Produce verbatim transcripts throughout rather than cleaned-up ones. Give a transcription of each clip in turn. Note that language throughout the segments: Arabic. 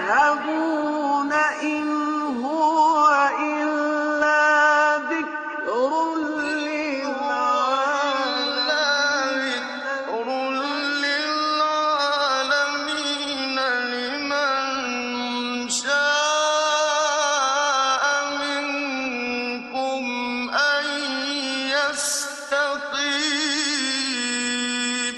تذهبون إن هو إلا ذكر للعالمين لمن شاء منكم أن يستقيم.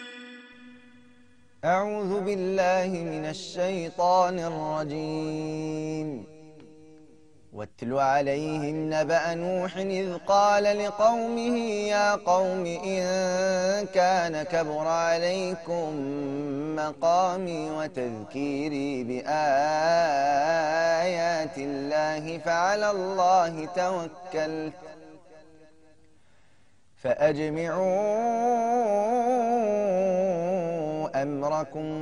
أعوذ بالله من الشيطان الرجيم. واتل عليهم نبأ نوح إذ قال لقومه يا قوم إن كان كبر عليكم مقامي وتذكيري بآيات الله فعلى الله توكلت فأجمعوا أمركم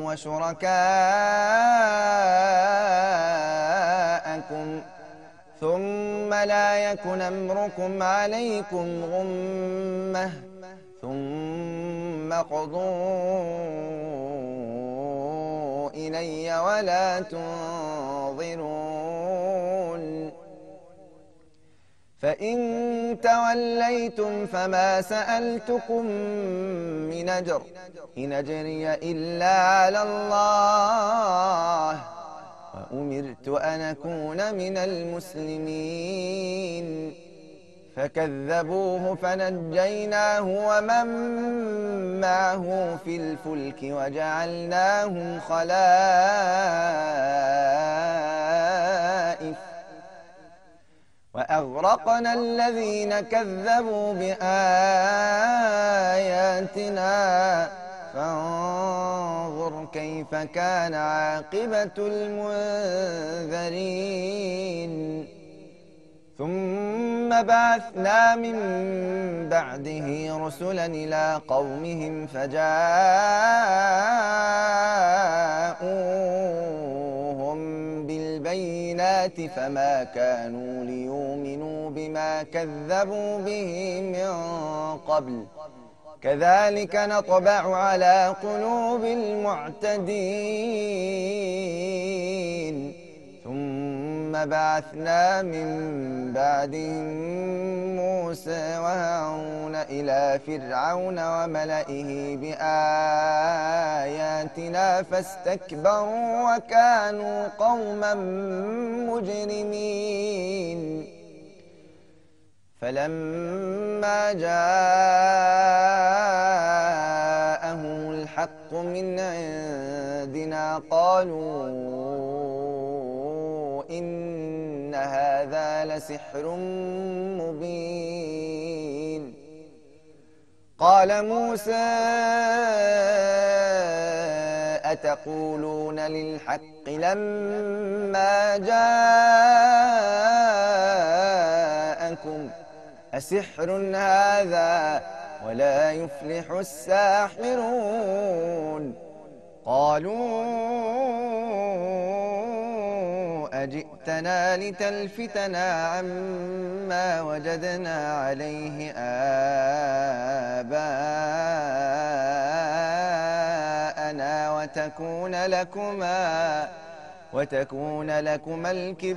وشركاءكم ثم لا يكن أمركم عليكم غمة ثم اقضوا إلي ولا تنظرون. فإن توليتم فما سألتكم من أجر إن أجري إلا على الله وأمرت أن أكون من المسلمين. فكذبوه فنجيناه ومن معه في الفلك وجعلناهم خلائف وأغرقنا الذين كذبوا بآياتنا فانظر كيف كان عاقبة المنذرين. ثم بعثنا من بعده رسلا إلى قومهم فجاءوهم بالبينات فما كانوا ليؤمنوا بما كذبوا به من قبل كذلك نطبع على قلوب المعتدين. ثم بعثنا من بعدهم موسى وهارون إلى فرعون وملئه بآياتنا فاستكبروا وكانوا قوما مجرمين. فلما جاءهم الحق من عندنا قالوا إن هذا لسحر مبين. قال موسى أتقولون للحق لما جاءكم أسحر هذا ولا يفلح الساحرون. قالوا أجئتنا لتلفتنا عما وجدنا عليه آباءنا وتكون لكما وتكون لكما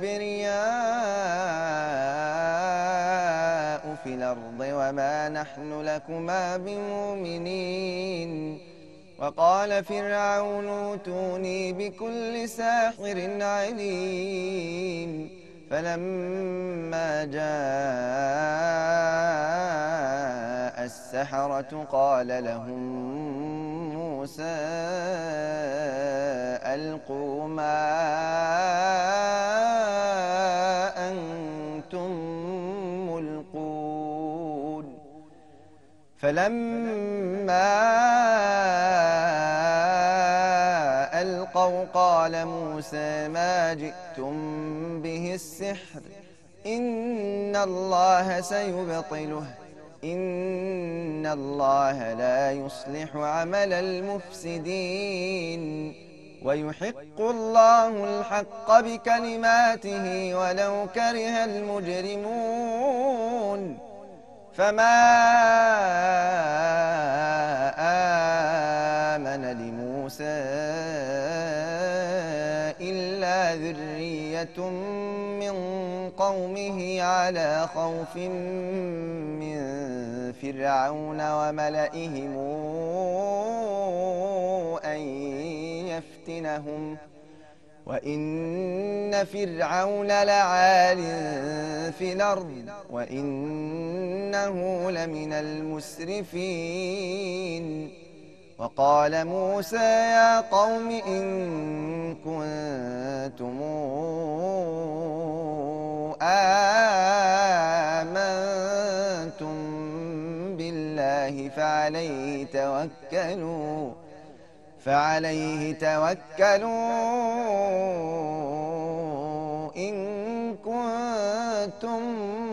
الكبرياء في الأرض وما نحن لكما بمؤمنين. وقال فرعون ائتوني بكل ساحر عليم. فلما جاء السحرة قال لهم موسى ألقوا ما أنتم ملقون. فلما ألقوا قال موسى ما جئتم به السحر إن الله سيبطله إن الله لا يصلح عمل المفسدين ويحق الله الحق بكلماته ولو كره المجرمون. فما آمن لموسى إلا ذرية من قومه على خوف من فرعون وملئهم أن يفتنهم وإن فرعون لعال في الأرض وإنه لمن المسرفين. وقال موسى يا قوم إن كنتم آمنتم بالله فعليه توكلوا فعليه توكلوا إن كنتم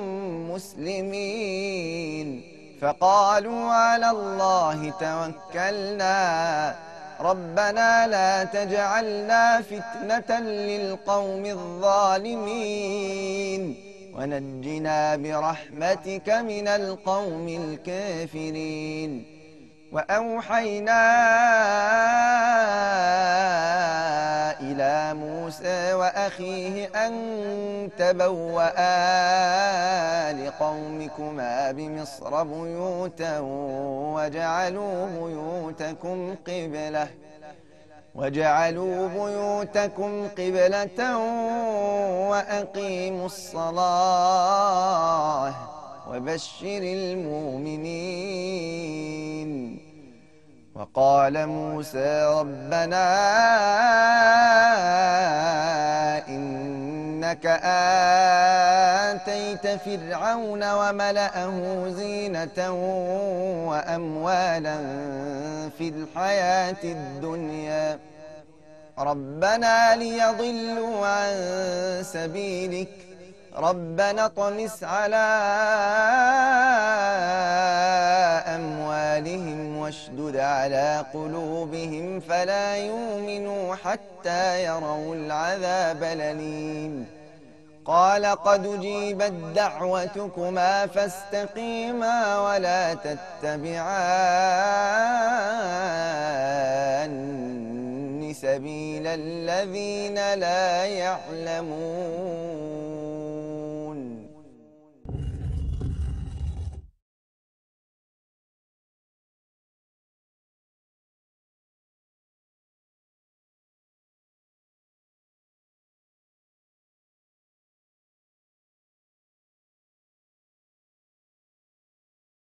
مسلمين. فقالوا على الله توكلنا ربنا لا تجعلنا فتنة للقوم الظالمين ونجنا برحمتك من القوم الكافرين. وأوحينا إلى موسى وأخيه أن تبوأا لقومكما بمصر بيوتا وجعلوا بيوتكم قبلة وجعلوا بيوتكم قبلة وأقيموا الصلاة وبشر المؤمنين. وقال موسى ربنا إنك آتيت فرعون وملأه زينة وأموالا في الحياة الدنيا ربنا ليضلوا عن سبيلك ربنا اطمس على أموالهم واشدد على قلوبهم فلا يؤمنوا حتى يروا العذاب الأليم. قال قد أجيبت دعوتكما فاستقيما ولا تتبعان سبيل الذين لا يعلمون.